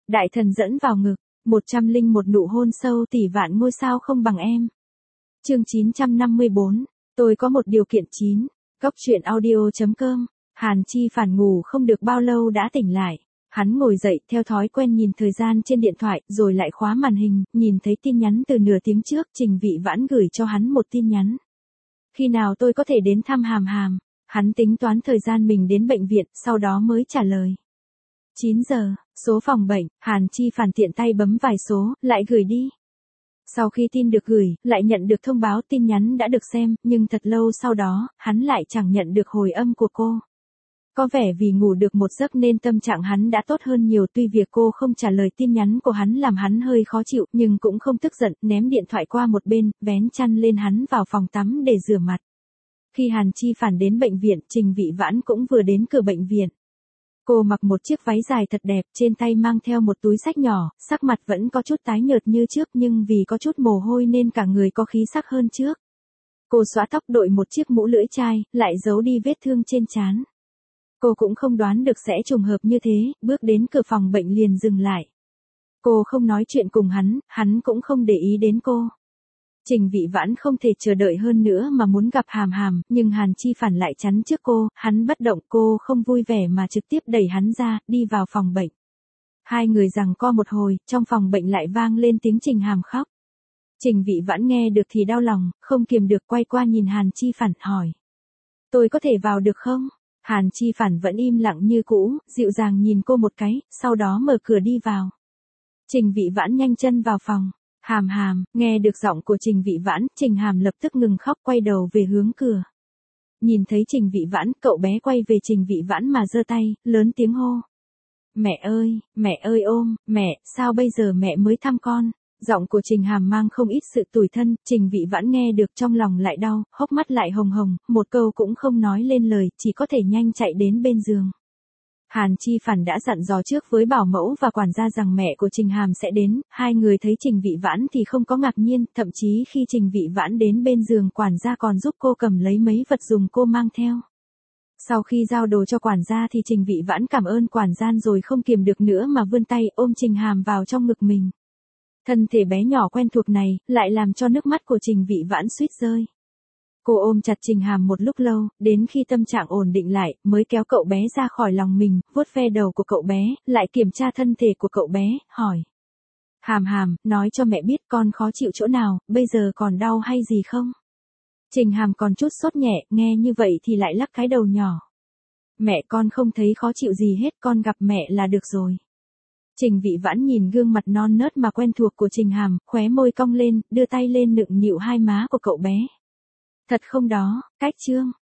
Đại thần dẫn vào ngực, 101 nụ hôn sâu tỷ vạn ngôi sao không bằng em. Chương 954, tôi có một điều kiện 9. Góc truyện audio.com. Hàn Chi Phản ngủ không được bao lâu đã tỉnh lại. Hắn ngồi dậy theo thói quen nhìn thời gian trên điện thoại rồi lại khóa màn hình, nhìn thấy tin nhắn từ nửa tiếng trước Trình Vị Vãn gửi cho hắn một tin nhắn. Khi nào tôi có thể đến thăm Hàm Hàm? Hắn tính toán thời gian mình đến bệnh viện, sau đó mới trả lời. 9 giờ, số phòng bệnh, Hàn Chi Phản tiện tay bấm vài số, lại gửi đi. Sau khi tin được gửi, lại nhận được thông báo tin nhắn đã được xem, nhưng thật lâu sau đó, hắn lại chẳng nhận được hồi âm của cô. Có vẻ vì ngủ được một giấc nên tâm trạng hắn đã tốt hơn nhiều, tuy việc cô không trả lời tin nhắn của hắn làm hắn hơi khó chịu, nhưng cũng không tức giận, ném điện thoại qua một bên, vén chăn lên hắn vào phòng tắm để rửa mặt. Khi Hàn Chi Phản đến bệnh viện, Trình Vị Vãn cũng vừa đến cửa bệnh viện. Cô mặc một chiếc váy dài thật đẹp, trên tay mang theo một túi xách nhỏ, sắc mặt vẫn có chút tái nhợt như trước nhưng vì có chút mồ hôi nên cả người có khí sắc hơn trước. Cô xõa tóc, đội một chiếc mũ lưỡi chai, lại giấu đi vết thương trên trán. Cô cũng không đoán được sẽ trùng hợp như thế, bước đến cửa phòng bệnh liền dừng lại. Cô không nói chuyện cùng hắn cũng không để ý đến cô. Trình Vị Vãn không thể chờ đợi hơn nữa mà muốn gặp Hàm Hàm, nhưng Hàn Chi Phản lại chắn trước cô, hắn bất động, cô không vui vẻ mà trực tiếp đẩy hắn ra, đi vào phòng bệnh. Hai người giằng co một hồi, trong phòng bệnh lại vang lên tiếng Trình Hàm khóc. Trình Vị Vãn nghe được thì đau lòng, không kiềm được quay qua nhìn Hàn Chi Phản, hỏi. Tôi có thể vào được không? Hàn Chi Phản vẫn im lặng như cũ, dịu dàng nhìn cô một cái, sau đó mở cửa đi vào. Trình Vị Vãn nhanh chân vào phòng. Hàm Hàm, nghe được giọng của Trình Vị Vãn, Trình Hàm lập tức ngừng khóc, quay đầu về hướng cửa. Nhìn thấy Trình Vị Vãn, cậu bé quay về Trình Vị Vãn mà giơ tay, lớn tiếng hô. Mẹ ơi ôm, mẹ, sao bây giờ mẹ mới thăm con? Giọng của Trình Hàm mang không ít sự tủi thân, Trình Vị Vãn nghe được trong lòng lại đau, hốc mắt lại hồng hồng, một câu cũng không nói lên lời, chỉ có thể nhanh chạy đến bên giường. Hàn Chi Phản đã dặn dò trước với bảo mẫu và quản gia rằng mẹ của Trình Hàm sẽ đến, hai người thấy Trình Vị Vãn thì không có ngạc nhiên, thậm chí khi Trình Vị Vãn đến bên giường quản gia còn giúp cô cầm lấy mấy vật dùng cô mang theo. Sau khi giao đồ cho quản gia thì Trình Vị Vãn cảm ơn quản gia rồi không kiềm được nữa mà vươn tay ôm Trình Hàm vào trong ngực mình. Thân thể bé nhỏ quen thuộc này, lại làm cho nước mắt của Trình Vị Vãn suýt rơi. Cô ôm chặt Trình Hàm một lúc lâu, đến khi tâm trạng ổn định lại, mới kéo cậu bé ra khỏi lòng mình, vuốt ve đầu của cậu bé, lại kiểm tra thân thể của cậu bé, hỏi. Hàm Hàm, nói cho mẹ biết con khó chịu chỗ nào, bây giờ còn đau hay gì không? Trình Hàm còn chút sốt nhẹ, nghe như vậy thì lại lắc cái đầu nhỏ. Mẹ con không thấy khó chịu gì hết, con gặp mẹ là được rồi. Trình Vị Vãn nhìn gương mặt non nớt mà quen thuộc của Trình Hàm, khóe môi cong lên, đưa tay lên nựng nịu hai má của cậu bé. Thật không đó, cách trương,